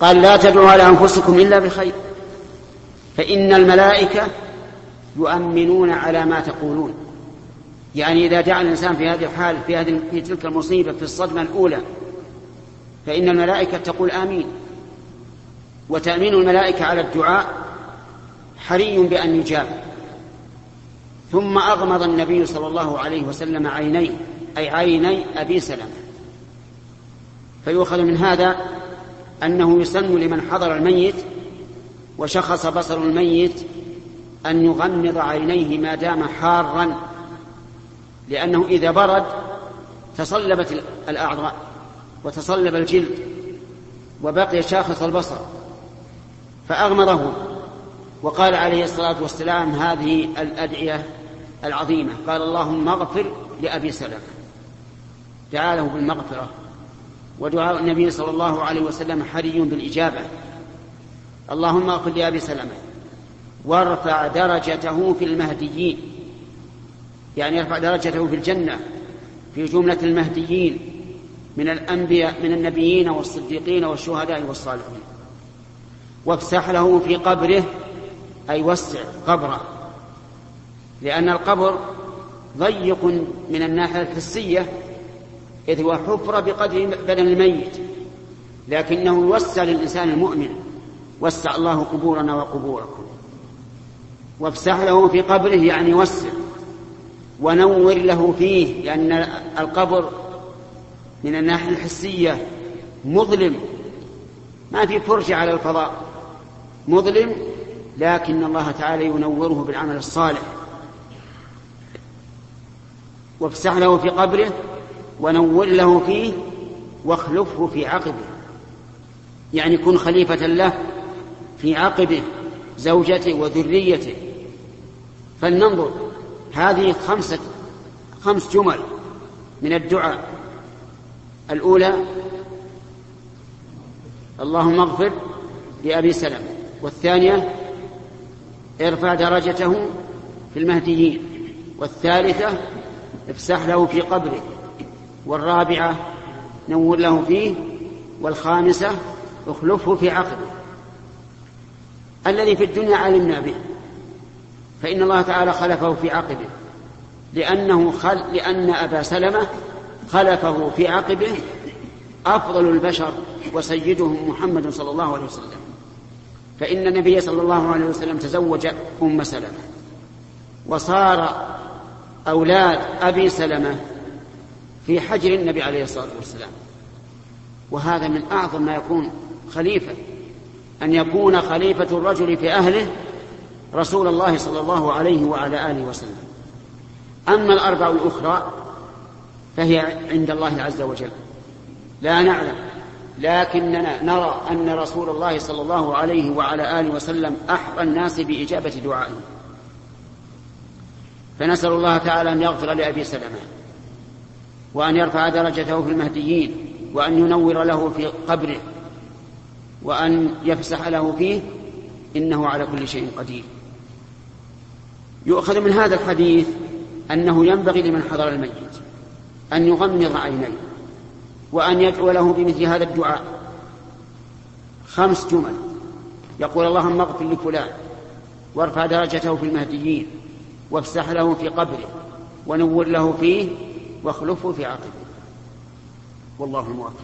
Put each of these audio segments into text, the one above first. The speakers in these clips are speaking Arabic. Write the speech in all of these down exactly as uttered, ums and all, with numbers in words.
قال لا تدعوا على أنفسكم إلا بخير، فإن الملائكة يؤمنون على ما تقولون. يعني إذا دعا الإنسان في هذه الحال في, هذه في تلك المصيبة في الصدمة الأولى فإن الملائكة تقول آمين. وتأمين الملائكة على الدعاء حري بأن يجاب. ثم أغمض النبي صلى الله عليه وسلم عينيه، أي عيني أبي سلمة. فيؤخذ من هذا أنه يسن لمن حضر الميت وشخص بصر الميت أن يغمض عينيه ما دام حارا، لأنه إذا برد تصلبت الأعضاء وتصلب الجلد وبقي شاخص البصر، فأغمضه. وقال عليه الصلاة والسلام هذه الأدعية العظيمة، قال اللهم اغفر لأبي سلمة، دعا له بالمغفرة. ودعاء النبي صلى الله عليه وسلم حري بالإجابة. اللهم اغفر لأبي سلمة وارفع درجته في المهديين، يعني يرفع درجته في الجنة في جملة المهديين من الأنبياء من النبيين والصديقين والشهداء والصالحين. وافسح له في قبره، أي وسع قبره، لأن القبر ضيق من الناحية الحسية إذ هو حفرة بقدر بدن الميت، لكنه يوسع للإنسان المؤمن. وسع الله قبورنا وقبوركم. وافسح له في قبره يعني وسع. ونور له فيه، لأن القبر من الناحية الحسية مظلم، ما في فرجة على الفضاء، مظلم، لكن الله تعالى ينوره بالعمل الصالح. وافسح له في قبره ونور له فيه واخلفه في عقبه، يعني كن خليفة له في عقبه، زوجته وذريته. فلننظر، هذه خمسة خمس جمل من الدعاء. الأولى اللهم اغفر لأبي سلمة، والثانية ارفع درجته في المهديين، والثالثة افسح له في قبره، والرابعة نور له فيه، والخامسة اخلفه في عقبه. الذي في الدنيا علمنا به، فإن الله تعالى خلفه في عقبه، لأنه خل... لأن أبا سلمة خلفه في عقبه أفضل البشر وسيدهم محمد صلى الله عليه وسلم. فإن النبي صلى الله عليه وسلم تزوج أم سلمة، وصار أولاد أبي سلمة في حجر النبي عليه الصلاة والسلام. وهذا من أعظم ما يكون خليفة، أن يكون خليفة الرجل في أهله رسول الله صلى الله عليه وعلى آله وسلم. أما الأربع الأخرى فهي عند الله عز وجل، لا نعلم، لكننا نرى أن رسول الله صلى الله عليه وعلى آله وسلم أحرى الناس بإجابة دعائه. فنسأل الله تعالى أن يغفر لأبي سلمة، وأن يرفع درجته في المهديين، وأن ينور له في قبره، وأن يفسح له فيه، إنه على كل شيء قدير. يؤخذ من هذا الحديث أنه ينبغي لمن حضر الميت أن يغمض عينيه، وأن يدعو له بمثل هذا الدعاء. خمس جمل، يقول اللهم اغفر لفلان وارفع درجته في المهديين، وافسح له في قبره، ونور له فيه، واخلفه في عقبه. والله الموفق.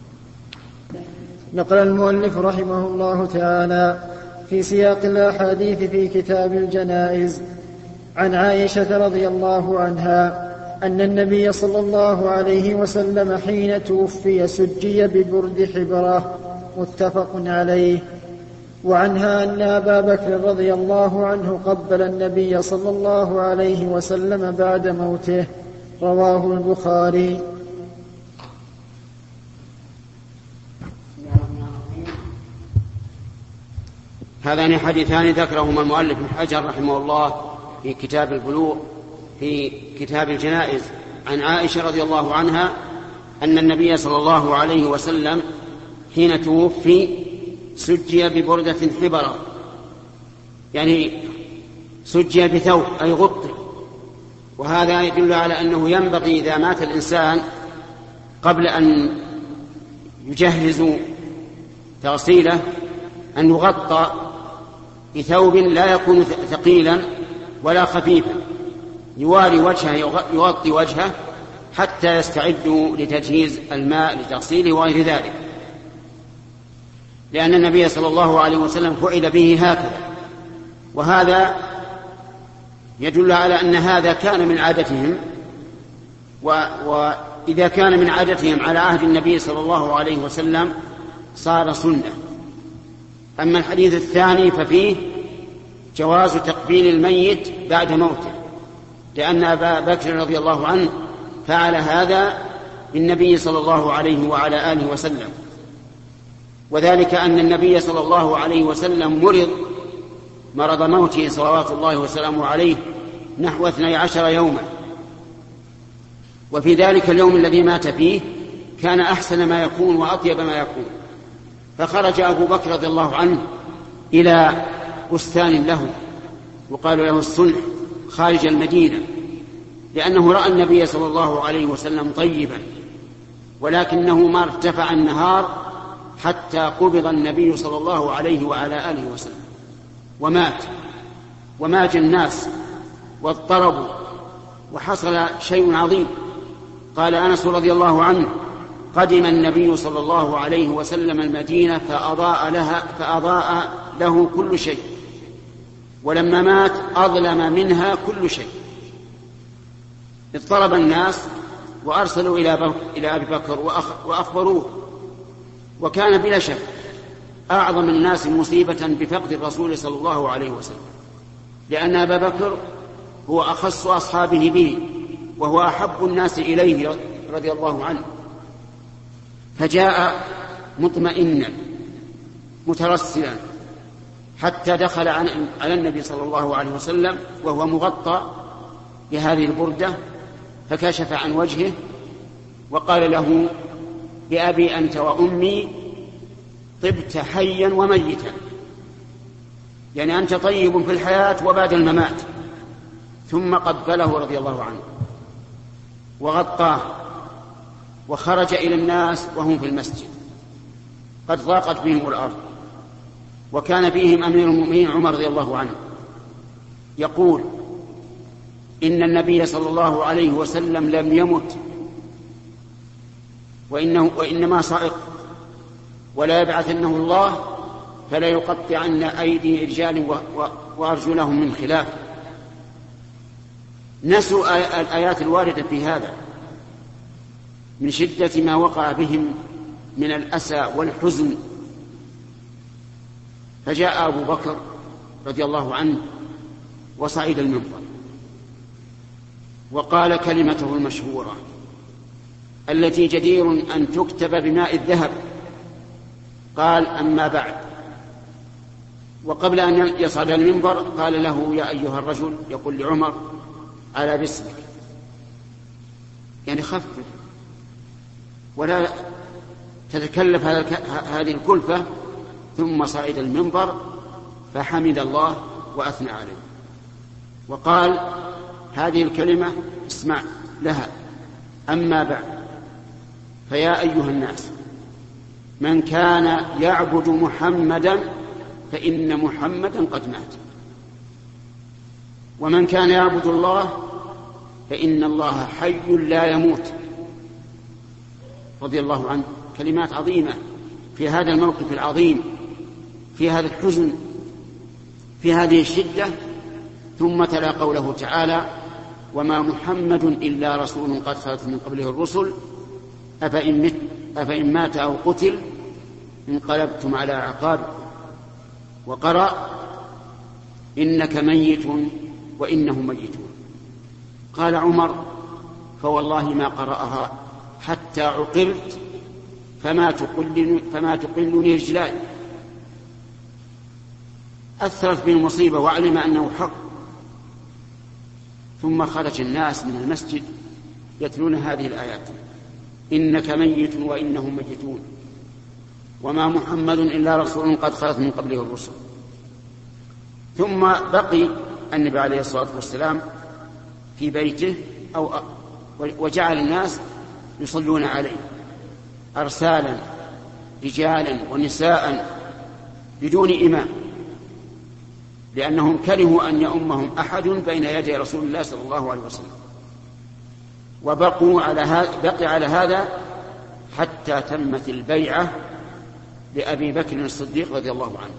نقل المؤلف رحمه الله تعالى في سياق الأحاديث في كتاب الجنائز عن عائشة رضي الله عنها أن النبي صلى الله عليه وسلم حين توفي سجي ببرد حبرة، متفق عليه. وعنها أن أبا بكر رضي الله عنه قبل النبي صلى الله عليه وسلم بعد موته، رواه البخاري. هذان حديثان ذكرهما المؤلف ابن حجر رحمه الله في كتاب البلوغ في كتاب الجنائز عن عائشة رضي الله عنها أن النبي صلى الله عليه وسلم حين توفي سجي ببردة حبرة، يعني سجي بثوب أي غطي. وهذا يدل على أنه ينبغي إذا مات الإنسان قبل أن يجهزوا تغسيله أن يغطى بثوب لا يكون ثقيلا ولا خفيفا، يواري وجهه، يغطي وجهه حتى يستعدوا لتجهيز الماء لتغسيله وغير ذلك، لأن النبي صلى الله عليه وسلم فعل به هكذا. وهذا يدل على أن هذا كان من عادتهم، وإذا كان من عادتهم على عهد النبي صلى الله عليه وسلم صار سنة. أما الحديث الثاني ففيه جواز تقبيل الميت بعد موته، لأن أبا بكر رضي الله عنه فعل هذا بالنبي صلى الله عليه وعلى آله وسلم، وذلك أن النبي صلى الله عليه وسلم مرض مرض موته صلوات الله وسلامه عليه نحو اثني عشر يوما، وفي ذلك اليوم الذي مات فيه كان أحسن ما يكون وأطيب ما يكون، فخرج أبو بكر رضي الله عنه إلى بستان له وقال له الصلح خارج المدينة، لأنه رأى النبي صلى الله عليه وسلم طيبا، ولكنه ما ارتفع النهار حتى قبض النبي صلى الله عليه وعلى آله وسلم ومات، ومات الناس واضطربوا وحصل شيء عظيم. قال أنس رضي الله عنه: قدم النبي صلى الله عليه وسلم المدينة فأضاء لها فأضاء له كل شيء، ولما مات أظلم منها كل شيء. اضطرب الناس وأرسلوا إلى أبي بكر وأخبروه، وكان بلا شك أعظم الناس مصيبة بفقد الرسول صلى الله عليه وسلم، لأن أبا بكر هو أخص أصحابه به وهو أحب الناس إليه رضي الله عنه، فجاء مطمئنا مترسلا حتى دخل على النبي صلى الله عليه وسلم وهو مغطى بهذه البردة، فكشف عن وجهه وقال له: بأبي أنت وأمي طبت حيا وميتا، يعني أنت طيب في الحياة وبعد الممات. ثم قبله رضي الله عنه وغطاه وخرج إلى الناس وهم في المسجد قد ضاقت بهم الأرض، وكان فيهم أمير المؤمنين عمر رضي الله عنه يقول: إن النبي صلى الله عليه وسلم لم يمت وإنه وإنما صعق، ولا يبعثنه الله فلا يقطعن أيدي رجال وأرجلهم من خلاف. نسوا الآيات الواردة في هذا من شدة ما وقع بهم من الأسى والحزن. فجاء أبو بكر رضي الله عنه وصعد المنبر وقال كلمته المشهورة التي جدير أن تكتب بماء الذهب، قال: أما بعد. وقبل أن يصعد المنبر قال له: يا أيها الرجل، يقول لعمر: على باسمك، يعني خفف ولا تتكلف هذه الكلفة. ثم صعد المنبر فحمد الله وأثنى عليه وقال هذه الكلمة اسمع لها: أما بعد، فيا أيها الناس، من كان يعبد محمدا فإن محمدا قد مات، ومن كان يعبد الله فإن الله حي لا يموت. رضي الله عنه. كلمات عظيمة في هذا الموقف العظيم، في هذا الحزن، في هذه الشدة. ثم تلا قوله تعالى: وما محمد إلا رسول قد خلت من قبله الرسل أفإن مت أفإن مات أو قتل انقلبتم على أعقابكم. وقرأ: إنك ميت وإنهم ميتون. قال عمر: فوالله ما قرأها حتى عقلت فما تقلني, فما تقلني رجلاي. أثرت به المصيبة وعلم أنه حق. ثم خرج الناس من المسجد يتلون هذه الآيات: إنك ميت وإنهم ميتون، وما محمد إلا رسول قد خلت من قبله الرسل. ثم بقي النبي عليه الصلاة والسلام في بيته أو وجعل الناس يصلون عليه أرسالا رجالا ونساء بدون إمام، لأنهم كرهوا أن يؤمهم أحد بين يدي رسول الله صلى الله عليه وسلم، وبقوا على هذا بقي على هذا حتى تمت البيعة لأبي بكر الصديق رضي الله عنه،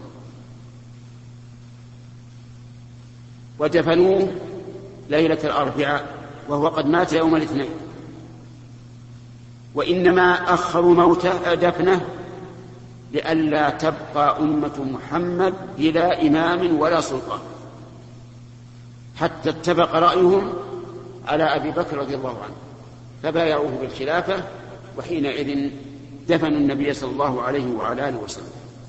ودفنوه ليلة الأربعاء وهو قد مات يوم الاثنين، وإنما أخروا موته دفنه لئلا تبقى أمة محمد بلا إمام ولا سلطان، حتى اتفق رأيهم على أبي بكر رضي الله عنه فبايعوه بالخلافة، وحينئذ دفنوا النبي صلى الله عليه وعلى آله وسلم.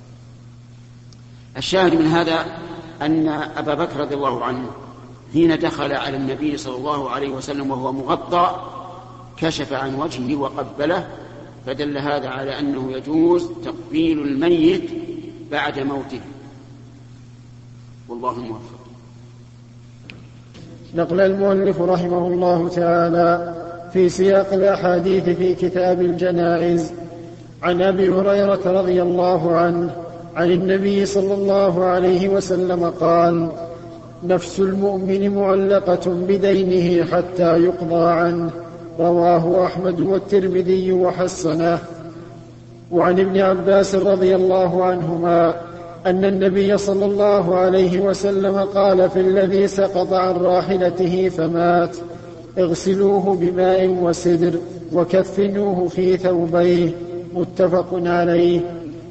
الشاهد من هذا أن أبا بكر رضي الله عنه حين دخل على النبي صلى الله عليه وسلم وهو مغطى كشف عن وجهه وقبله، فدل هذا على أنه يجوز تقبيل الميت بعد موته، والله موفق. نقل المؤلف رحمه الله تعالى في سياق الأحاديث في كتاب الجنائز عن أبي هريرة رضي الله عنه عن النبي صلى الله عليه وسلم قال: نفس المؤمن معلقة بدينه حتى يقضى عنه، رواه أحمد والترمذي وحسنه. وعن ابن عباس رضي الله عنهما أن النبي صلى الله عليه وسلم قال في الذي سقط عن راحلته فمات: اغسلوه بماء وسدر وكفنوه في ثوبيه، متفق عليه.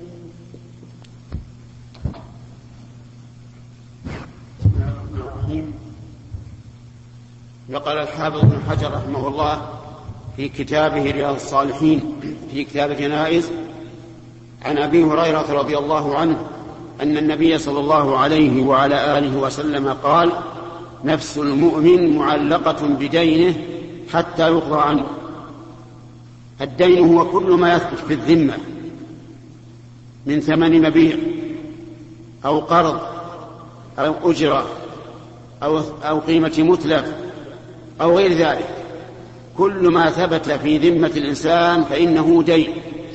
وقال الحافظ ابن حجر رحمه الله في كتابه رياض الصالحين في كتاب الجنائز عن أبي هريرة رضي الله عنه أن النبي صلى الله عليه وعلى آله وسلم قال: نفس المؤمن معلقة بدينه حتى يقضى عنه. الدين هو كل ما يثبت في الذمة من ثمن مبيع أو قرض أو أجرة أو, أو قيمة متلف أو غير ذلك، كل ما ثبت في ذمة الإنسان فإنه دين.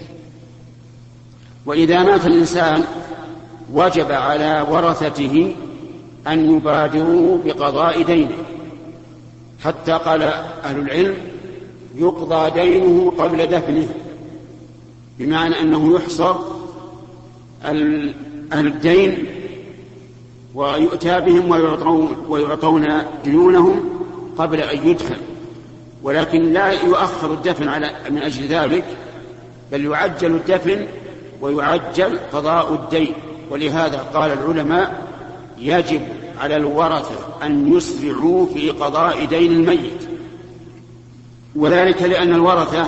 وإذا مات الإنسان وجب على ورثته أن يبادروا بقضاء دينه، حتى قال أهل العلم: يقضى دينه قبل دفنه، بمعنى أنه يحصر أهل الدين ويؤتى بهم ويعطون ديونهم قبل أن يدفن، ولكن لا يؤخر الدفن على من أجل ذلك، بل يعجل الدفن ويعجل قضاء الدين. ولهذا قال العلماء: يجب على الورثة أن يسرعوا في قضاء دين الميت، وذلك لأن الورثة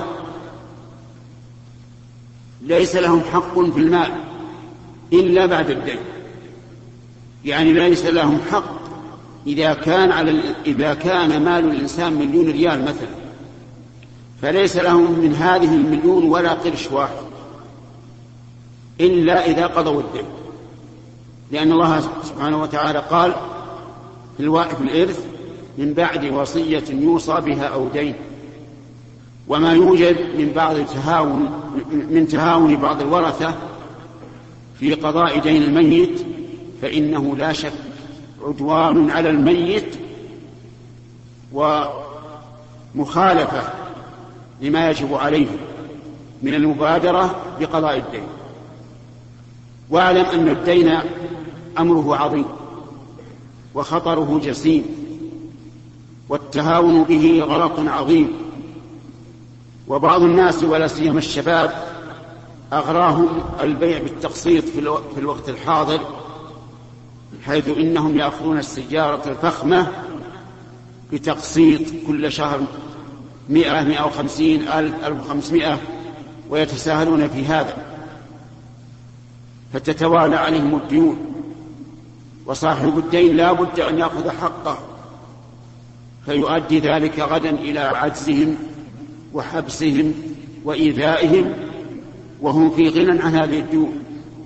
ليس لهم حق في المال إلا بعد الدين، يعني ليس لهم حق إذا كان على إذا كان مال الإنسان مليون ريال مثلا، فليس لهم من هذه المليون ولا قرش واحد إلا إذا قضوا الدين، لأن الله سبحانه وتعالى قال في الإرث: من بعد وصية يوصى بها أو دين. وما يوجد من بعض التهاون من تهاون بعض الورثة في قضاء دين الميت فإنه لا شك عدوان على الميت ومخالفة لما يجب عليه من المبادرة بقضاء الدين. واعلم أن الدين أمره عظيم وخطره جسيم، والتهاون به غلط عظيم، وبعض الناس ولا سيما الشباب أغراهم البيع بالتقسيط في الوقت الحاضر، حيث إنهم يأخذون السيارة الفخمة بتقسيط كل شهر مئة مئة وخمسين ألف ألف وخمسمائة، ويتساهلون في هذا فتتوالى عليهم الديون، وصاحب الدين لا بد أن يأخذ حقه، فيؤدي ذلك غدا إلى عجزهم وحبسهم وإيذائهم وهم في غنى عن هذه الديون.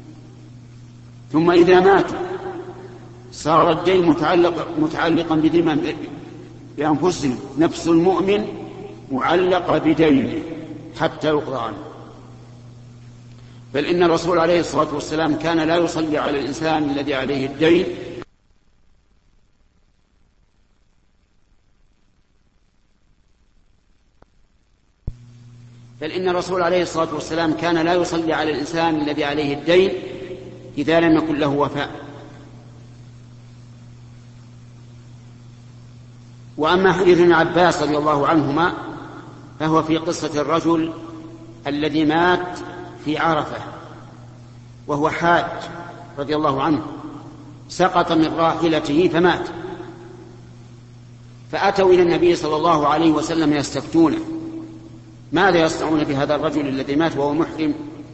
ثم إذا ماتوا صار الدين متعلق متعلقا بذمم بأنفسهم. نفس المؤمن معلقة بدينه حتى يقضى عنه. بل إن الرسول عليه الصلاة والسلام كان لا يصلي على الإنسان الذي عليه الدين بل إن الرسول عليه الصلاة والسلام كان لا يصلي على الإنسان الذي عليه الدين إذا لم يكن له وفاء. وأما حديث ابن عباس رضي الله عنهما فهو في قصة الرجل الذي مات في عرفة وهو حاج رضي الله عنه، سقط من راحلته فمات، فأتوا إلى النبي صلى الله عليه وسلم يستفتونه ماذا يصنعون بهذا الرجل الذي مات وهو محرم؟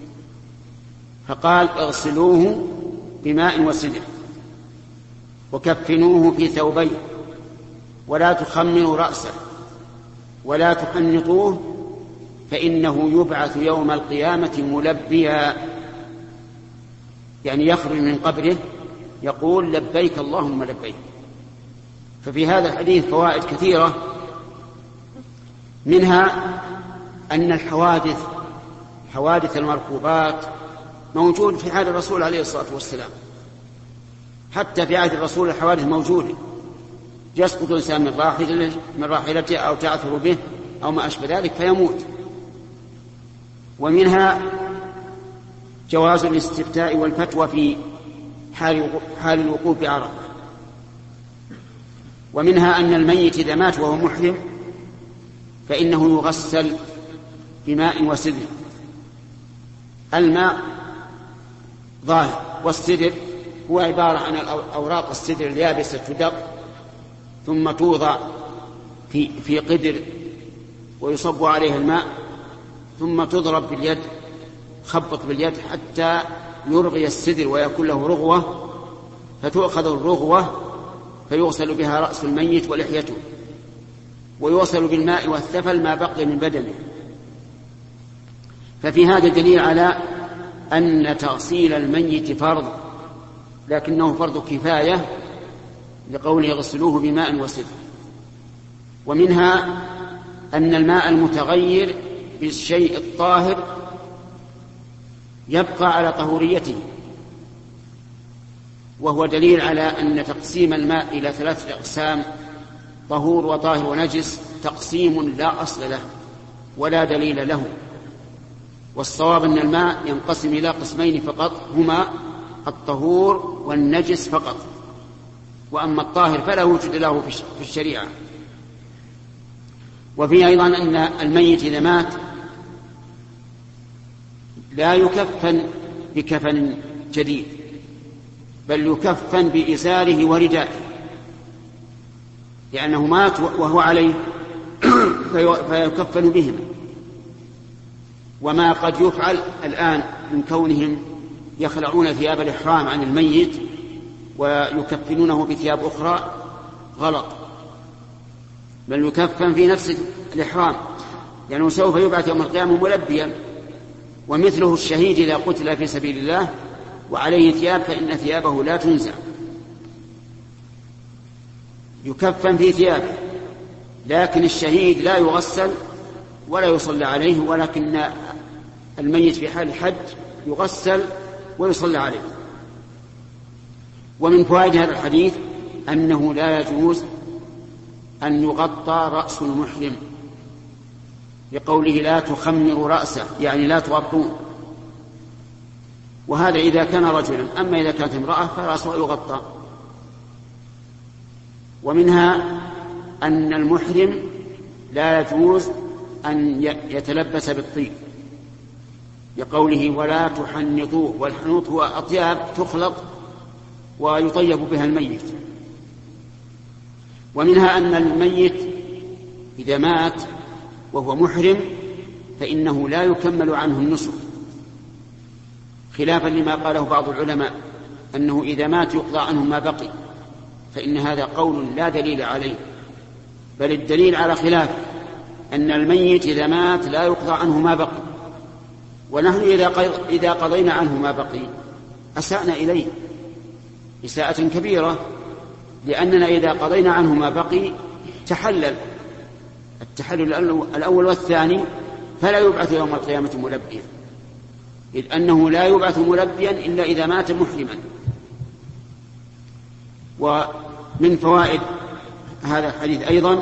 فقال اغسلوه بماء وسدر وكفنوه في ثوبين ولا تخمروا رأسه ولا تحنطوه فإنه يبعث يوم القيامة ملبيا، يعني يخرج من قبره يقول لبيك اللهم لبيك. ففي هذا الحديث فوائد كثيرة، منها أن الحوادث حوادث المركوبات موجود في حال الرسول عليه الصلاة والسلام، حتى في عهد الرسول الحوادث موجودة، يسقط إنسان من راحلته من راحلته أو تعثر به أو ما أشبه ذلك فيموت. ومنها جواز الاستفتاء والفتوى في حال حال الوقوف بعرفة. ومنها أن الميت إذا مات وهو محرم فإنه يغسل بماء وسدر. الماء ظاهر والسدر هو عبارة عن أوراق السدر اليابسة تدق ثم توضع في في قدر ويصب عليها الماء ثم تضرب باليد، خبط باليد حتى يرغي السدر ويكون له رغوة، فتؤخذ الرغوة فيغسل بها رأس الميت ولحيته، ويوصل بالماء والثفل ما بقي من بدنه. ففي هذا دليل على أن تغسيل الميت فرض، لكنه فرض كفاية لقوله يغسلوه بماء وسدر. ومنها أن الماء المتغير بالشيء الطاهر يبقى على طهوريته، وهو دليل على أن تقسيم الماء إلى ثلاثة أقسام طهور وطاهر ونجس تقسيم لا أصل له ولا دليل له. والصواب أن الماء ينقسم إلى قسمين فقط، هما الطهور والنجس فقط، وأما الطاهر فلا وجود له في الشريعة. وفيه أيضا أن الميت إذا مات لا يكفن بكفن جديد، بل يكفن بإزاره وردائه، لأنه مات وهو عليه فيكفن بهما. وما قد يفعل الآن من كونهم يخلعون ثياب الإحرام عن الميت ويكفنونه بثياب أخرى غلط، بل يكفن في نفس الإحرام، لأنه سوف يبعث يوم القيامة ملبيا. ومثله الشهيد إذا قتل في سبيل الله وعليه ثياب فإن ثيابه لا تنزع، يكفن في ثيابه، لكن الشهيد لا يغسل ولا يصلى عليه، ولكن الميت في حال الحج يغسل ويصلى عليه. ومن فوائد هذا الحديث أنه لا يجوز أن يغطى رأس المحرم، لقوله لا تخمر رأسه، يعني لا تغطون، وهذا إذا كان رجلا. أما إذا كانت امرأة فرأسه يغطى. ومنها أن المحرم لا يجوز أن يتلبس بالطيب، لقوله ولا تحنطوه، والحنوط هو أطياب تخلط ويطيب بها الميت. ومنها أن الميت إذا مات وهو محرم فإنه لا يكمل عنه النسك، خلافا لما قاله بعض العلماء أنه إذا مات يقضى عنه ما بقي، فإن هذا قول لا دليل عليه، بل الدليل على خلاف أن الميت إذا مات لا يقضى عنه ما بقي، ونحن إذا قضينا عنه ما بقي أسأنا إليه إساءة كبيرة، لأننا إذا قضينا عنه ما بقي تحلل التحلل الأول والثاني، فلا يبعث يوم القيامة ملبيا. إذ أنه لا يبعث ملبيا إلا إذا مات محرما. ومن فوائد هذا الحديث أيضا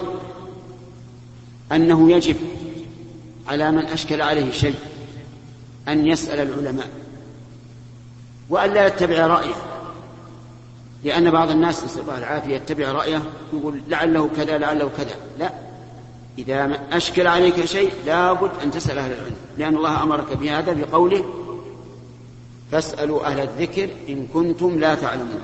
أنه يجب على من أشكل عليه شيء أن يسأل العلماء وأن لا يتبع رأيه، لأن بعض الناس نسأل الله العافية يتبع رأيه يقول لعله كذا لعله كذا. لا، إذا أشكل عليك شيء لا بد أن تسأل أهل العلم، لأن الله أمرك بهذا بقوله فاسألوا أهل الذكر إن كنتم لا تعلمون.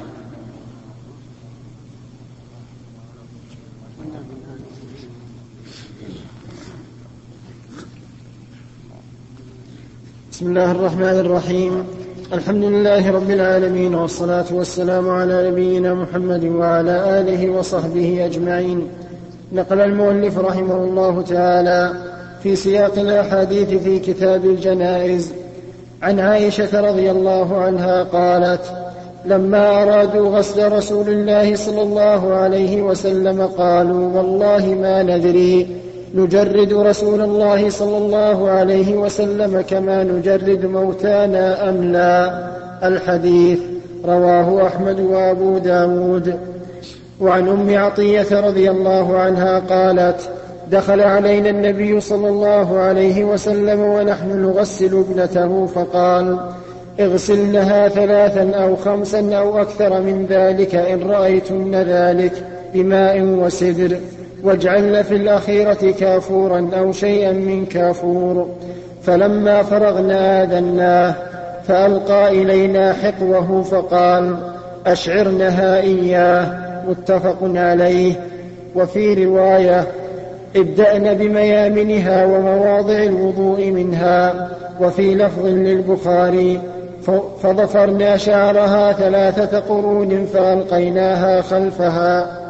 بسم الله الرحمن الرحيم. الحمد لله رب العالمين، والصلاة والسلام على نبينا محمد وعلى آله وصحبه أجمعين. نقل المؤلف رحمه الله تعالى في سياق الأحاديث في كتاب الجنائز عن عائشة رضي الله عنها قالت: لما أرادوا غسل رسول الله صلى الله عليه وسلم قالوا: والله ما ندري نجرد رسول الله صلى الله عليه وسلم كما نجرد موتانا أم لا. الحديث رواه أحمد وأبو داود. وعن أم عطية رضي الله عنها قالت: دخل علينا النبي صلى الله عليه وسلم ونحن نغسل ابنته فقال: اغسلنها ثلاثا أو خمسا أو أكثر من ذلك إن رأيتن ذلك بماء وسدر، واجعلن في الأخيرة كافورا أو شيئا من كافور. فلما فرغنا آذناه فألقى إلينا حقوه فقال: أشعرنها إياه. متفق عليه. وفي رواية: ابدأن بميامنها ومواضع الوضوء منها. وفي لفظ للبخاري: فضفرنا شعرها ثلاثة قرون فألقيناها خلفها.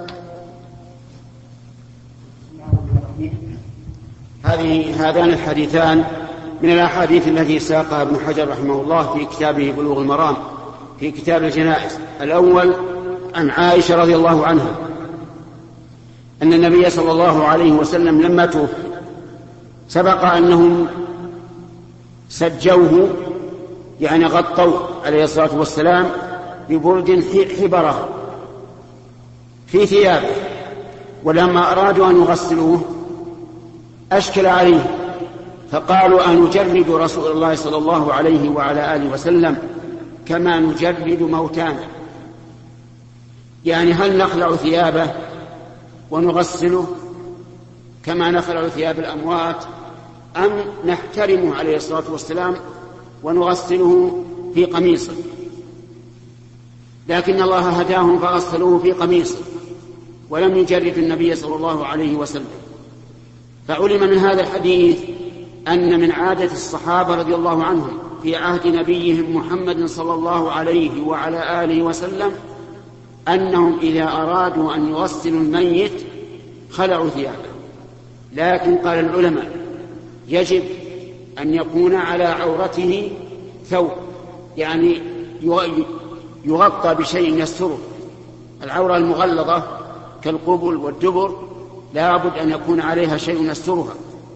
هذه هذان الحديثان من الأحاديث التي ساقها ابن حجر رحمه الله في كتابه بلوغ المرام في كتاب الجنائز. الأول عن عائشة رضي الله عنها أن النبي صلى الله عليه وسلم لما توفي سبق أنهم سجوه، يعني غطوه عليه الصلاة والسلام ببرد حبره في ثيابه، ولما أرادوا أن يغسلوه أشكل عليه فقالوا: أنجرد رسول الله صلى الله عليه وعلى آله وسلم كما نجرد موتانا، يعني هل نخلع ثيابه ونغسله كما نخلع ثياب الأموات، أم نحترمه عليه الصلاة والسلام ونغسله في قميصه؟ لكن الله هداهم فغسلوه في قميصه ولم يجرد النبي صلى الله عليه وسلم. فعلم من هذا الحديث أن من عادة الصحابة رضي الله عنهم في عهد نبيهم محمد صلى الله عليه وعلى آله وسلم أنهم إذا أرادوا أن يغسلوا الميت خلعوا ثيابه، لكن قال العلماء يجب أن يكون على عورته ثوب، يعني يغطى بشيء يستره. العورة المغلظة كالقبل والدبر لا بد أن يكون عليها شيء يسترها.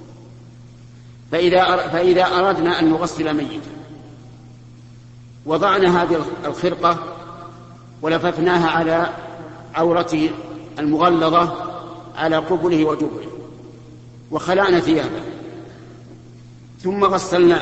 فإذا فإذا أردنا أن نغسل ميتا وضعنا هذه الخرقة ولففناها على عورته المغلظة على قبله ودبره وخلعنا ثيابه ثم غسلناه،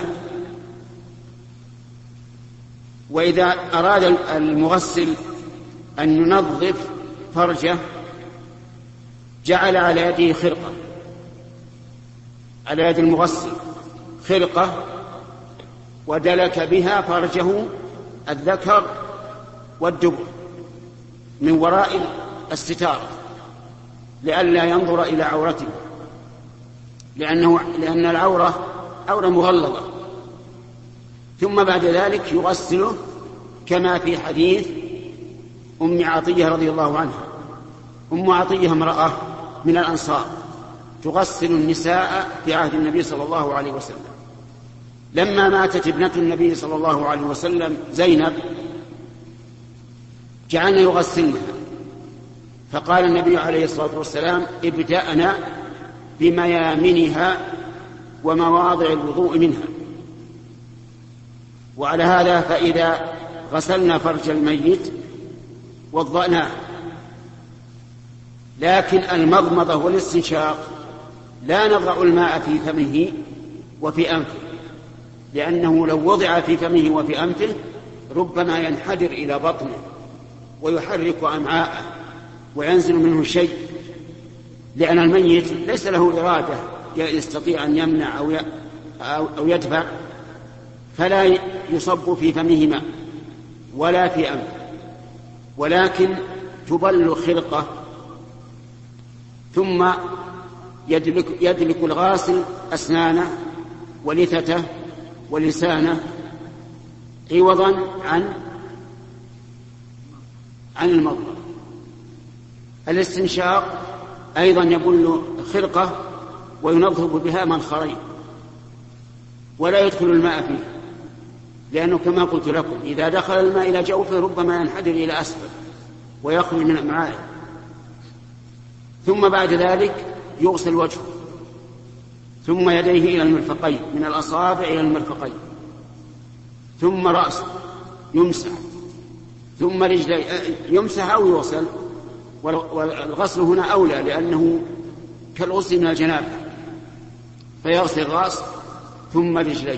وإذا أراد المغسل أن ينظف فرجه جعل على يده خرقة، على يد المغسل خرقة ودلك بها فرجه الذكر والدبر من وراء الستار لئلا ينظر إلى عورته، لأنه لأن العورة عورة مغلظة. ثم بعد ذلك يغسله كما في حديث أم عطية رضي الله عنها. أم عطية امرأة من الأنصار تغسل النساء في عهد النبي صلى الله عليه وسلم. لما ماتت ابنة النبي صلى الله عليه وسلم زينب جعلنا يغسلنها، فقال النبي عليه الصلاة والسلام: ابدأنا بميامنها ومواضع الوضوء منها. وعلى هذا فإذا غسلنا فرج الميت وضأناه، لكن المضمضة والاستنشاق لا نضع الماء في فمه وفي أنفه، لأنه لو وضع في فمه وفي أنفه ربما ينحدر إلى بطنه ويحرك أمعاءه وينزل منه شيء، لأن الميت ليس له إرادة يستطيع أن يمنع أو يدفع، فلا يصب في فمه ماء ولا في أنفه، ولكن تبل خرقة ثم يدلك, يدلك الغاسل أسنانه ولثته ولسانه عوضا عن عن المضمضة. الاستنشاق أيضا يبل خرقة وينظف بها منخرين ولا يدخل الماء فيه، لأنه كما قلت لكم إذا دخل الماء إلى جوفه ربما ينحدر إلى أسفل ويخرج من أمعائه. ثم بعد ذلك يغسل وجهه، ثم يديه إلى المرفقين، من الأصابع إلى المرفقين، ثم رأسه يمسح، ثم رجليه يمسح أو يغسل، والغسل هنا أولى لأنه كالغسل من الجنابة، فيغسل الرأس ثم رجليه،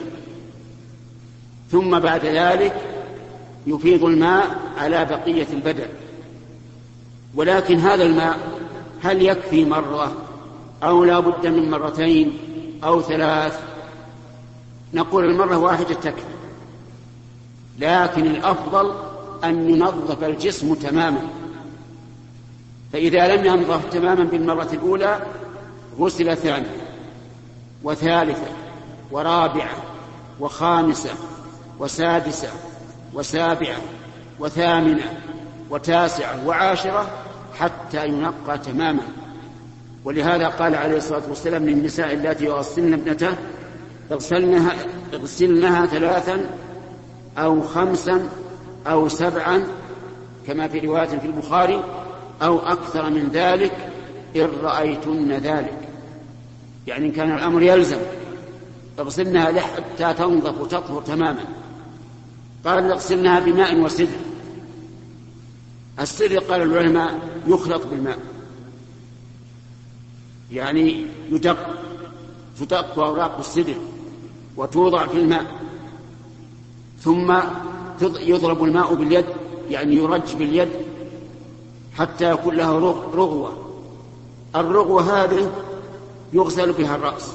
ثم بعد ذلك يفيض الماء على بقية البدن. ولكن هذا الماء هل يكفي مرة أو لا بد من مرتين أو ثلاث؟ نقول المرة واحدة تكفي، لكن الأفضل أن ينظف الجسم تماما، فإذا لم ينظف تماما بالمرة الأولى غسل ثانية وثالثة ورابعة وخامسة وسادسة وسابعة وثامنة وتاسعة وعاشرة حتى ينقى تماما. ولهذا قال عليه الصلاة والسلام للنساء اللاتي يغسلن ابنته اغسلنها, اغسلنها ثلاثا أو خمسا أو سبعا كما في رواية في البخاري أو أكثر من ذلك إن رأيتن ذلك، يعني إن كان الأمر يلزم اغسلنها حتى تنظف وتطهر تماما. قال اغسلنها بماء وسدر. السدر قال العلماء يخلط بالماء، يعني يدق تدق أوراق السدر وتوضع في الماء، ثم يضرب الماء باليد، يعني يرج باليد حتى يكون لها رغوة. الرغوة هذه يغسل بها الرأس،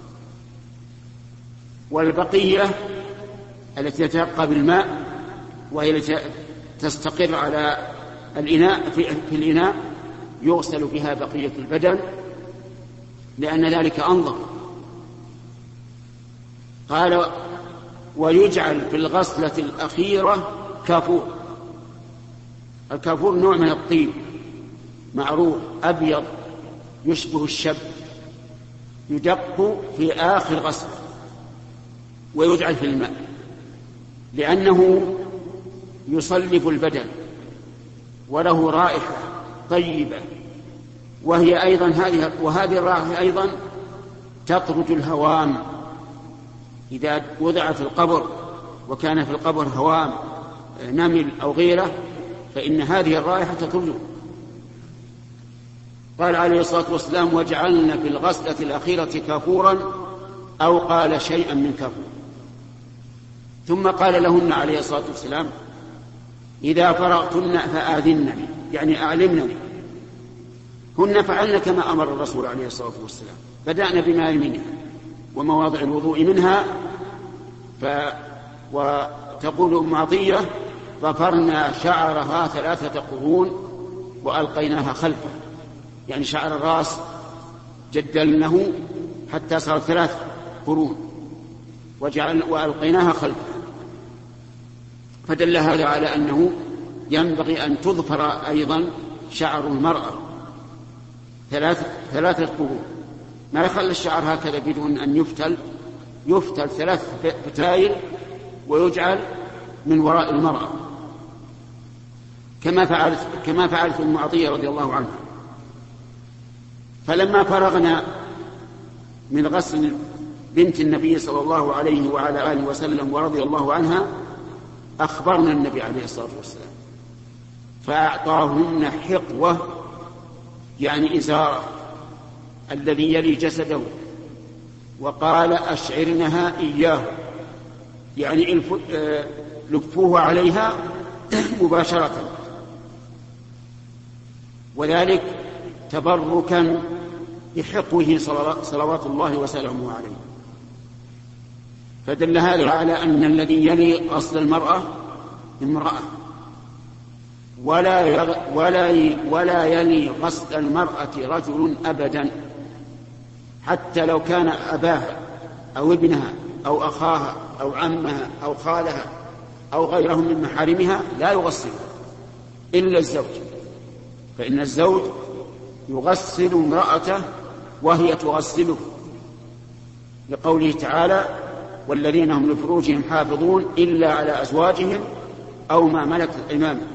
والبقية التي تتبقى بالماء وهي التي تستقر على الإناء في, في الإناء يغسل بها بقية البدن، لأن ذلك أنظف. قال ويجعل في الغسلة الأخيرة كافور. الكافور نوع من الطيب معروف أبيض يشبه الشب، يدق في آخر غسل ويجعل في الماء، لأنه يصلب البدن وله رائحة طيبة، وهي أيضا هذه وهذه الرائحة أيضا تطرد الهوام. إذا وضع في القبر وكان في القبر هوام نمل أو غيره فإن هذه الرائحة تطرده. قال عليه الصلاة والسلام وجعلنا في الغسلة الأخيرة كافورا، أو قال شيئا من كافور. ثم قال لهن عليه الصلاة والسلام إذا فرغتن فآذنني، يعني أعلمنني. هن فعلن كما أمر الرسول عليه الصلاة والسلام، بدأنا بما يمينها ومواضع الوضوء منها. ف... وتقول أم عطية ضفرنا شعرها ثلاثة قرون وألقيناها خلفه، يعني شعر الرأس جدلنه حتى صار ثلاث قرون وجعل وألقيناها خلفه. فدل هذا على أنه ينبغي أن تظفر أيضا شعر المرأة ثلاثة, ثلاثة قرون، ما يخلي الشعر هكذا بدون أن يفتل، يفتل ثلاث فتايل ويجعل من وراء المرأة كما فعلت كما فعلت أم عطية رضي الله عنها. فلما فرغنا من غسل بنت النبي صلى الله عليه وعلى آله وسلم ورضي الله عنها أخبرنا النبي عليه الصلاة والسلام فأعطاهن حقوة يعني إزارة الذي يلي جسده وقال أشعرنها إياه يعني لفوه عليها مباشرة وذلك تبركا بحقوه صلوات الله وسلامه عليه. فدل هذا على أن الذي يلي أصل المرأة امرأة ولا ولا ولا يلي غسل المرأة رجل أبدا حتى لو كان أباها أو ابنها أو أخاها أو عمها أو خالها أو غيرهم من محارمها لا يغسل إلا الزوج، فإن الزوج يغسل امرأته وهي تغسله لقوله تعالى والذين هم لفروجهم حافظون إلا على أزواجهم أو ما ملكت أيمانهم.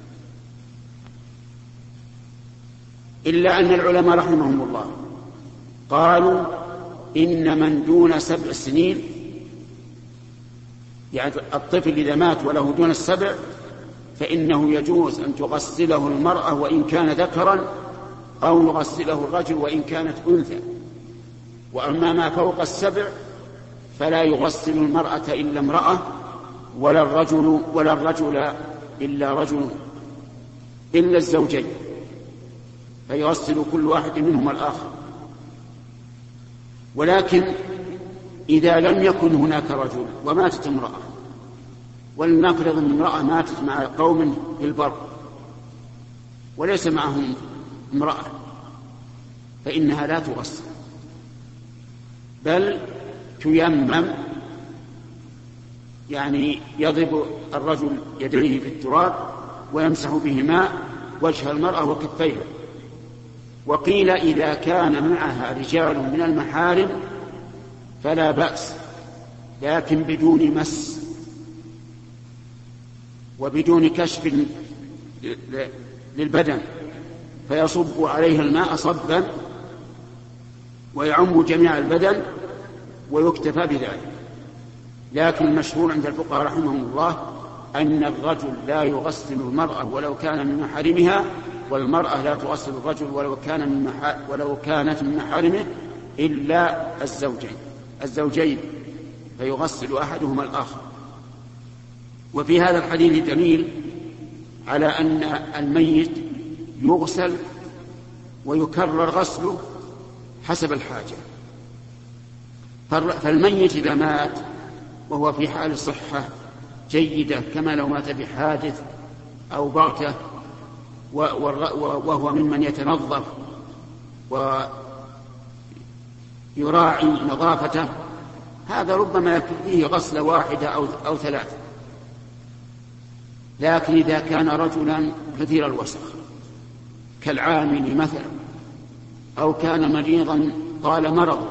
إلا أن العلماء رحمهم الله قالوا إن من دون سبع سنين يعني الطفل إذا مات وله دون السبع فإنه يجوز أن تغسله المرأة وإن كان ذكرا أو يغسله الرجل وإن كانت أنثى. وأما ما فوق السبع فلا يغسل المرأة إلا امرأة ولا الرجل ولا الرجل إلا رجل إلا الزوجين فيغسل كل واحد منهما الآخر. ولكن إذا لم يكن هناك رجل وماتت امرأة ولنفرض أن امرأة ماتت مع قوم في البر وليس معهم امرأة فإنها لا تغسل بل تيمم يعني يضرب الرجل يديه في التراب ويمسح بهما وجه المرأة وكفيها. وقيل إذا كان معها رجال من المحارم فلا بأس لكن بدون مس وبدون كشف للبدن فيصب عليها الماء صبا ويعم جميع البدن ويكتفى بذلك. لكن المشهور عند الفقهاء رحمهم الله أن الرجل لا يغسل المرأة ولو كان من محارمها والمرأة لا تغسل الرجل ولو كان من محا... ولو كانت من محارمه إلا الزوجين الزوجين فيغسل أحدهما الآخر. وفي هذا الحديث دليل على أن الميت يغسل ويكرر غسله حسب الحاجة. فالميت إذا مات وهو في حال صحة جيدة كما لو مات بحادث أو بغتة وهو ممن يتنظف ويراعي نظافته هذا ربما يكفيه غسلة واحدة أو, أو ثلاثة. لكن إذا كان رجلا كثير الوسخ كالعامل مثلا أو كان مريضا طال مرضه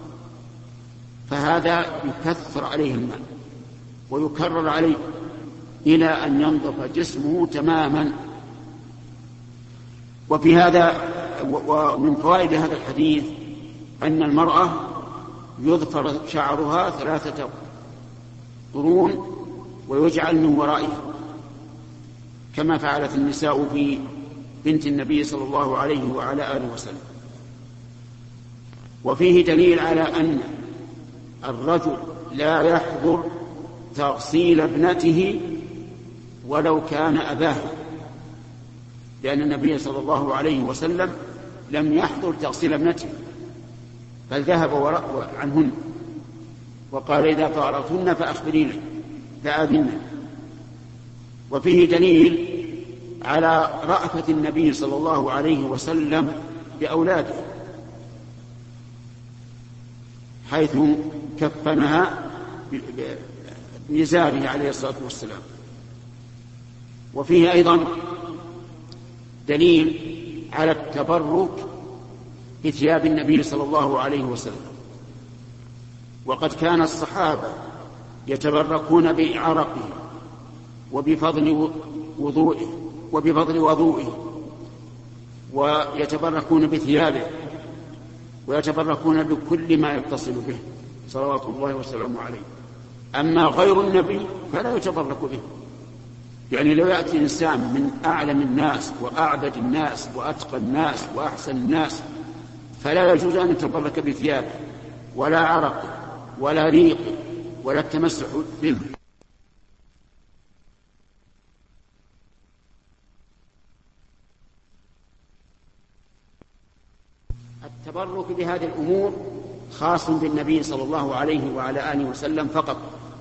فهذا يكثر عليه الماء ويكرر عليه إلى أن ينظف جسمه تماما. وفي هذا ومن فوائد هذا الحديث أن المرأة يظفر شعرها ثلاثة قرون ويجعل من ورائها كما فعلت النساء في بنت النبي صلى الله عليه وعلى آله وسلم. وفيه دليل على أن الرجل لا يحضر تغسيل ابنته ولو كان أباها لأن النبي صلى الله عليه وسلم لم يحضر تغسيل ابنته بل ذهب وراء عنهن وقال إذا فارقتن فأخبريني فآذنن. وفيه دليل على رأفة النبي صلى الله عليه وسلم بأولاده حيث كفنها بنزاره عليه الصلاة والسلام. وفيه أيضا دليل على التبرك بثياب النبي صلى الله عليه وسلم. وقد كان الصحابة يتبركون بعرقه وبفضل وضوئه وبفضل وضوئه ويتبركون بثيابه ويتبركون بكل ما يتصل به صلوات الله وسلامه عليه. أما غير النبي فلا يتبرك به. يعني لو يأتي إنسان من أعلم الناس وأعبد الناس وأتقى الناس وأحسن الناس فلا يجوز أن يتبرك بثيابه ولا عرق ولا ريق ولا التمسح به. التبرك بهذه الأمور خاص بالنبي صلى الله عليه وعلى آله وسلم فقط،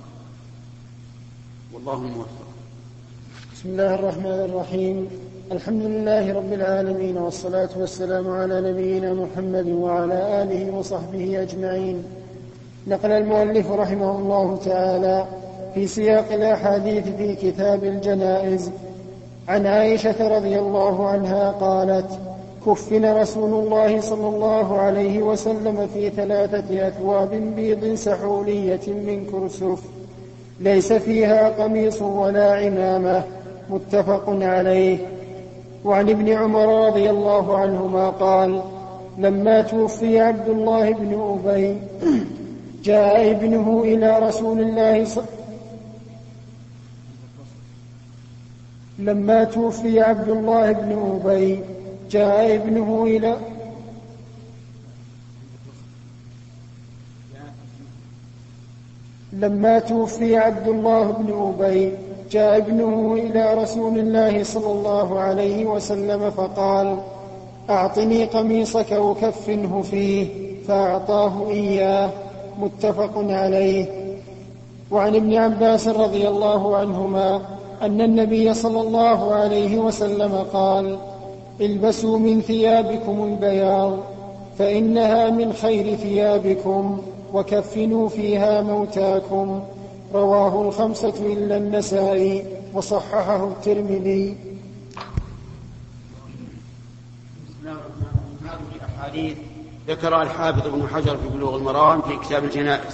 والله الموفق. بسم الله الرحمن الرحيم. الحمد لله رب العالمين، والصلاة والسلام على نبينا محمد وعلى آله وصحبه أجمعين. نقل المؤلف رحمه الله تعالى في سياق الأحاديث في كتاب الجنائز عن عائشة رضي الله عنها قالت: كفن رسول الله صلى الله عليه وسلم في ثلاثة أثواب بيض سحولية من كرسف ليس فيها قميص ولا عمامة، متفق عليه. وعن ابن عمر رضي الله عنهما قال: لما توفي عبد الله بن أبي جاء ابنه إلى رسول الله ص... لما توفي عبد الله بن أبي جاء ابنه إلى لما توفي عبد الله بن أبي جاء ابنه إلى رسول الله صلى الله عليه وسلم فقال: أعطني قميصك وكفنه فيه، فأعطاه إياه، متفق عليه. وعن ابن عباس رضي الله عنهما أن النبي صلى الله عليه وسلم قال: البسوا من ثيابكم البياض فإنها من خير ثيابكم، وكفنوا فيها موتاكم. رواه الخمسة إلا النسائي، وصححه الترمذي. هذه الأحاديث ذكر الحافظ ابن حجر في بلوغ المرام في كتاب الجنائز،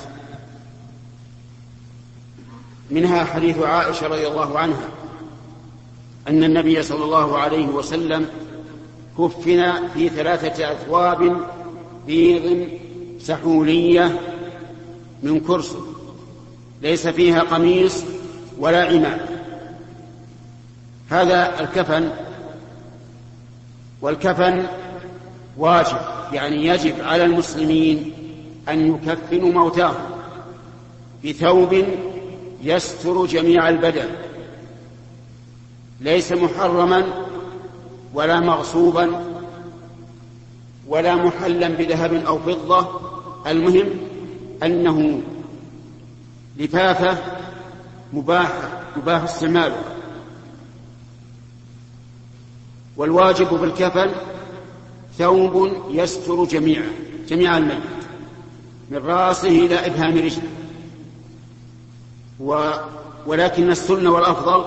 منها حديث عائشة رضي الله عنها أن النبي صلى الله عليه وسلم كفن في ثلاثة أثواب بيض سحولية من كرسف ليس فيها قميص ولا عمام. هذا الكفن، والكفن واجب، يعني يجب على المسلمين أن يكفنوا موتاهم بثوب يستر جميع البدن، ليس محرما ولا مغصوبا ولا محلا بذهب أو فضة، المهم أنه لفافة مباحة مباح استعماله. والواجب بالكفن ثوب يستر جميع جميع الميت من رأسه إلى إبهام رجله، و ولكن السنة والأفضل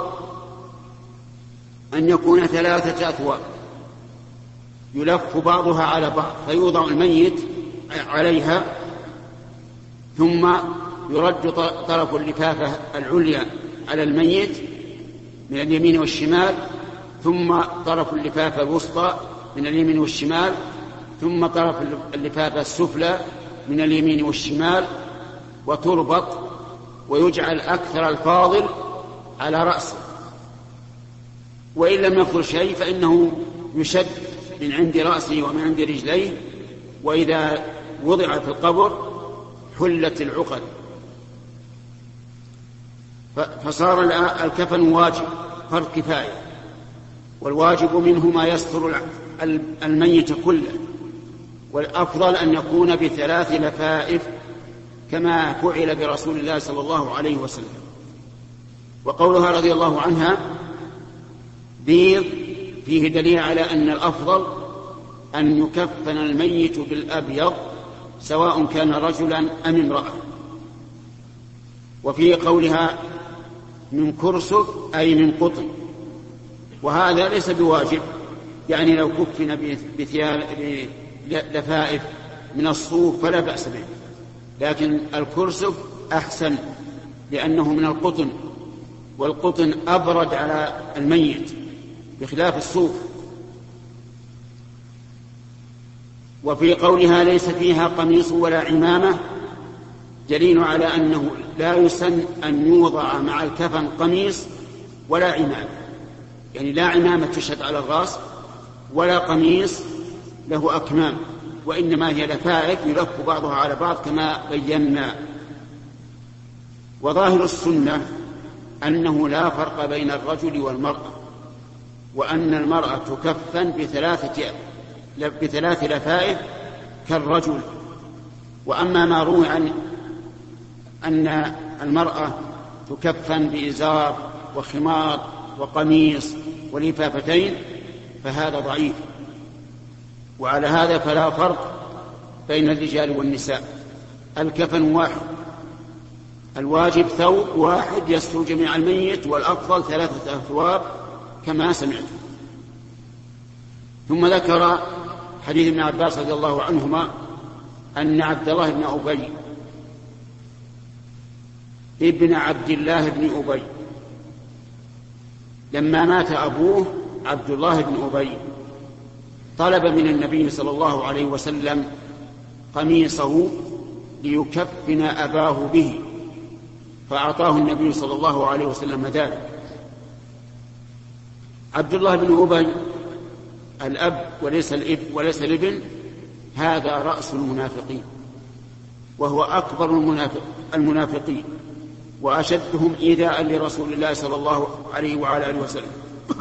أن يكون ثلاثة أثواب يلف بعضها على بعض، فيوضع الميت عليها ثم يرد طرف اللفافة العليا على الميت من اليمين والشمال، ثم طرف اللفافة الوسطى من اليمين والشمال، ثم طرف اللفافة السفلى من اليمين والشمال، وتربط ويجعل أكثر الفاضل على رأسه، وإن لم يفضل شيء فإنه يشد من عند رأسه ومن عند رجليه، وإذا وضع في القبر حلت العقد. فصار الكفن واجب فرض كفاية، والواجب منه ما يستر الميت كله، والأفضل أن يكون بثلاث لفائف كما فعل برسول الله صلى الله عليه وسلم. وقولها رضي الله عنها بيض فيه دليل على أن الأفضل أن يكفن الميت بالأبيض سواء كان رجلا أم امرأة. وفي قولها من كرسف أي من قطن، وهذا ليس بواجب، يعني لو كفن بلفائف من الصوف فلا بأس به، لكن الكرسف أحسن لأنه من القطن، والقطن أبرد على الميت بخلاف الصوف. وفي قولها ليس فيها قميص ولا عمامة دليل على أنه لا يسن أن يوضع مع الكفن قميص ولا عمامة، يعني لا عمامة تشهد على الرأس ولا قميص له أكمام، وإنما هي لفائف يلف بعضها على بعض كما بينا. وظاهر السنة أنه لا فرق بين الرجل والمرأة، وأن المرأة تكفن بثلاثة بثلاث لفائف كالرجل. وأما ما روي عن أن المرأة تكفن بإزار وخمار وقميص ولفافتين فهذا ضعيف، وعلى هذا فلا فرق بين الرجال والنساء، الكفن واحد، الواجب ثوب واحد يستر جميع الميت، والأفضل ثلاثة أثواب كما سمعت. ثم ذكر حديث ابن عباس رضي الله عنهما أن عبد الله بن أبي ابن عبد الله بن أبي لما مات أبوه عبد الله بن أبي طلب من النبي صلى الله عليه وسلم قميصه ليكفن أباه به، فأعطاه النبي صلى الله عليه وسلم ذلك. عبد الله بن أبي الأب وليس الإب وليس الابن، هذا رأس المنافقين، وهو أكبر المنافق المنافقين وأشدهم إيذاء لرسول الله صلى الله عليه وعلى آله وسلم.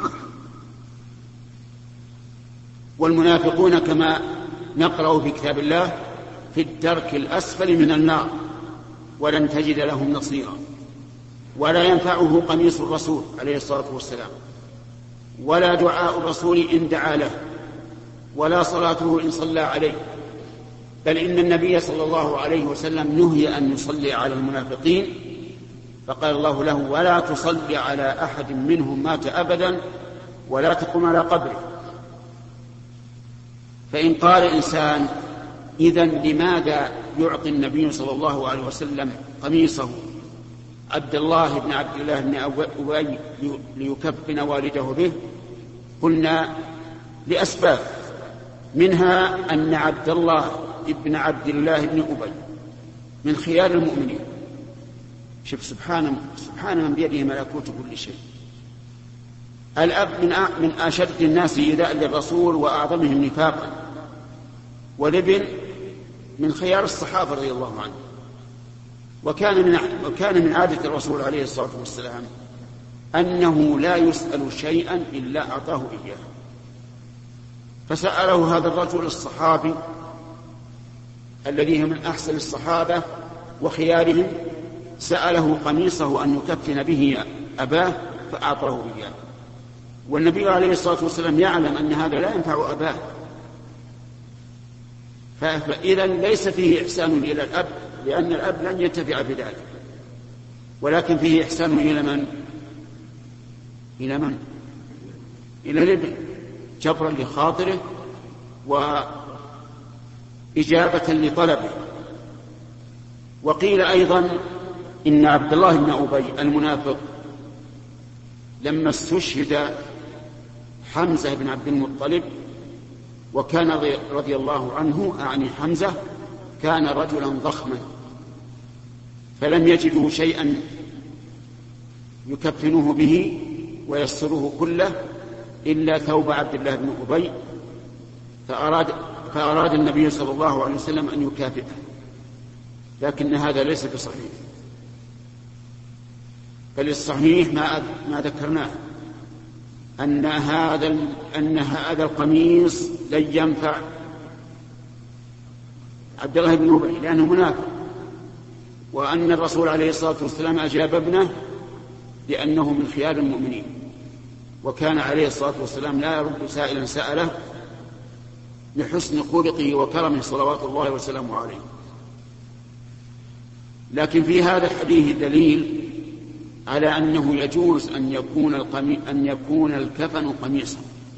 والمنافقون كما نقرأ في كتاب الله في الدرك الأسفل من النار ولن تجد لهم نصيرا. ولا ينفعه قميص الرسول عليه الصلاة والسلام، ولا دعاء الرسول إن دعا له، ولا صلاته إن صلى عليه، بل إن النبي صلى الله عليه وسلم نهي أن يصلي على المنافقين، فقال الله له: ولا تصلي على أحد منهم مات أبدا ولا تقم على قبره. فإن قال إنسان: إذن لماذا يعطي النبي صلى الله عليه وسلم قميصه عبد الله بن عبد الله بن أبي ليكفن والده به؟ قلنا لأسباب، منها أن عبد الله بن عبد الله بن أبي من خيار المؤمنين. شوف سبحان سبحان من بيده ملكوت كل شيء. الأب من من أشد الناس إيذاء للرسول وأعظمهم نفاقا، والابن من خيار الصحابة رضي الله عنه. وكان من وكان من عادة الرسول عليه الصلاة والسلام أنه لا يسأل شيئا إلا أعطاه إياه. فسأله هذا الرجل الصحابي الذي هو من أحسن الصحابة وخيارهم، سأله قميصه أن يكفن به أباه فأعطاه إياه. والنبي عليه الصلاة والسلام يعلم أن هذا لا ينفع أباه، فإذا ليس فيه إحسان إلى الأب، لأن الأب لن ينتفع بذلك، ولكن فيه إحسان إلى من؟ إلى من؟ إلى الابن، جبرا لخاطره وإجابة لطلبه. وقيل أيضا إن عبد الله بن أبي المنافق لما استشهد حمزة بن عبد المطلب، وكان رضي الله عنه أعني حمزة كان رجلا ضخما، فلم يجدوا شيئا يكفنوه به ويسره كله إلا ثوب عبد الله بن أبي، فأراد, فأراد النبي صلى الله عليه وسلم أن يكافئه، لكن هذا ليس بصحيح. فللصحيح ما, ما ذكرناه أن هذا, أن هذا القميص لن ينفع عبد الله بن أبي لأنه منافق، وأن الرسول عليه الصلاة والسلام أجاب ابنه لأنه من خيار المؤمنين، وكان عليه الصلاة والسلام لا يرد سائلا سأله لحسن خلقه وكرمه صلوات الله وسلامه عليه. لكن في هذا الحديث دليل على أنه يجوز أن يكون, أن يكون الكفن قميصا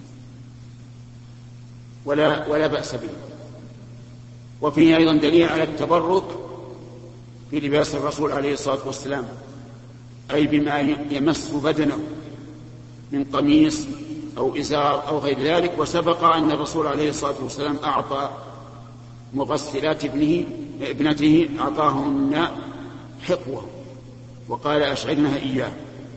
ولا, ولا بأس به. وفيه أيضا دليل على التبرك في لباس الرسول عليه الصلاة والسلام، أي بما يمس بدنه من قميص أو إزار أو غير ذلك. وسبق أن الرسول عليه الصلاة والسلام أعطى مغسلات ابنه ابنته أعطاهن حقوة وقال أشعرنها إياه.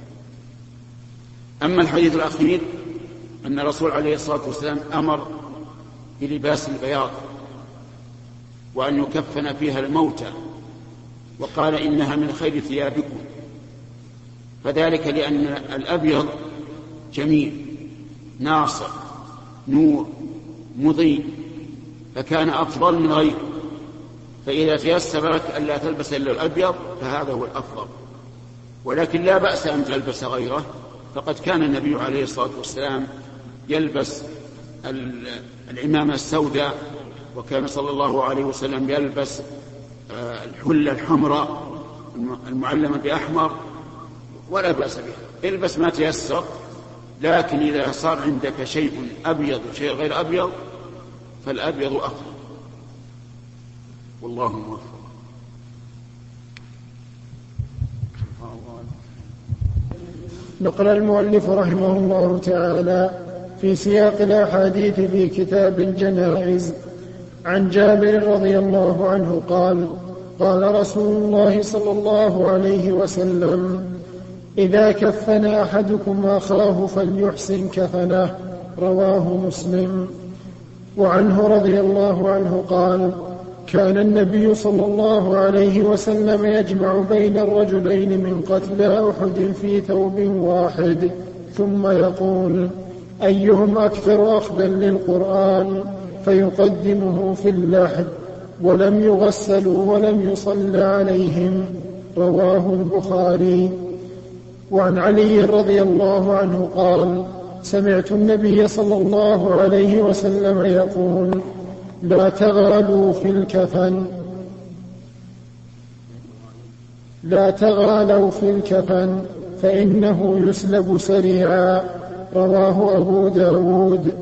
أما الحديث الأخير أن الرسول عليه الصلاة والسلام أمر بلباس البياض وأن يكفن فيها الموتى وقال إنها من خير ثيابكم، فذلك لأن الأبيض جميل ناصع نور مضيء فكان أفضل من غيره، فإذا تيسر لك ألا تلبس إلا الأبيض فهذا هو الأفضل، ولكن لا بأس أن تلبس غيره، فقد كان النبي عليه الصلاة والسلام يلبس العمامة السوداء، وكان صلى الله عليه وسلم يلبس الحلة الحمراء المعلمة بأحمر، ولا بأس بها، البس ما تيسر. لكن إذا صار عندك شيء أبيض وشيء غير أبيض فالأبيض أفضل، والله موفق. نقل المؤلف رحمه الله تعالى في سياق الأحاديث في كتاب الجنائز عن جابر رضي الله عنه قال: قال رسول الله صلى الله عليه وسلم: إذا كفن أحدكم أخاه فليحسن كفنه، رواه مسلم. وعنه رضي الله عنه قال: كان النبي صلى الله عليه وسلم يجمع بين الرجلين من قتلى أحد في ثوب واحد ثم يقول: أيهم أكثر أخذا للقرآن، فيقدمه في اللحد، ولم يغسلوا ولم يصل عليهم، رواه البخاري. وعن علي رضي الله عنه قال: سمعت النبي صلى الله عليه وسلم يقول: لا تغالوا في الكفن لا تغالوا في الكفن فإنه يسلب سريعا، رواه أبو داود.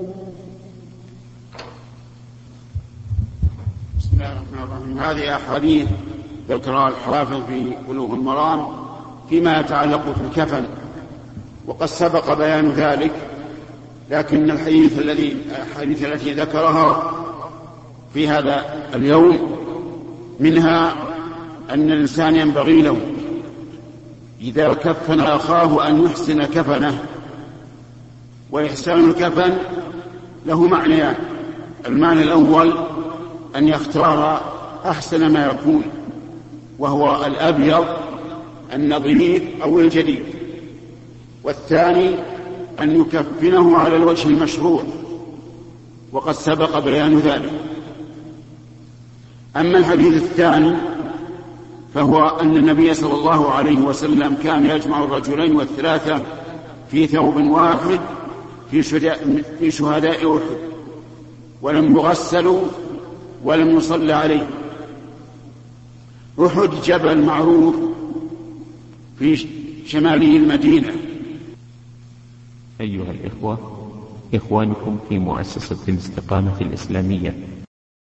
بسم الله الرحمن الرحيم. هذه أحاديث ذكرها الحافظ في بلوغ المرام فيما يتعلق في الكفن، وقد سبق بيان ذلك، لكن الحديث الذي الحديث التي ذكرها في هذا اليوم منها أن الإنسان ينبغي له إذا كفن أخاه أن يحسن كفنه. وإحسان الكفن له معنيان: المعنى الأول أن يختار أحسن ما يكون وهو الأبيض النظيف أو الجديد، والثاني أن يكفنه على الوجه المشروع، وقد سبق بيان ذلك. أما الحديث الثاني فهو أن النبي صلى الله عليه وسلم كان يجمع الرجلين والثلاثة في ثوب واحد في شهداء أحد، ولم يغسلوا ولم يصلى عليه. أحد جبل معروف في شمالي المدينة. أيها الإخوة، إخوانكم في مؤسسة الاستقامة الإسلامية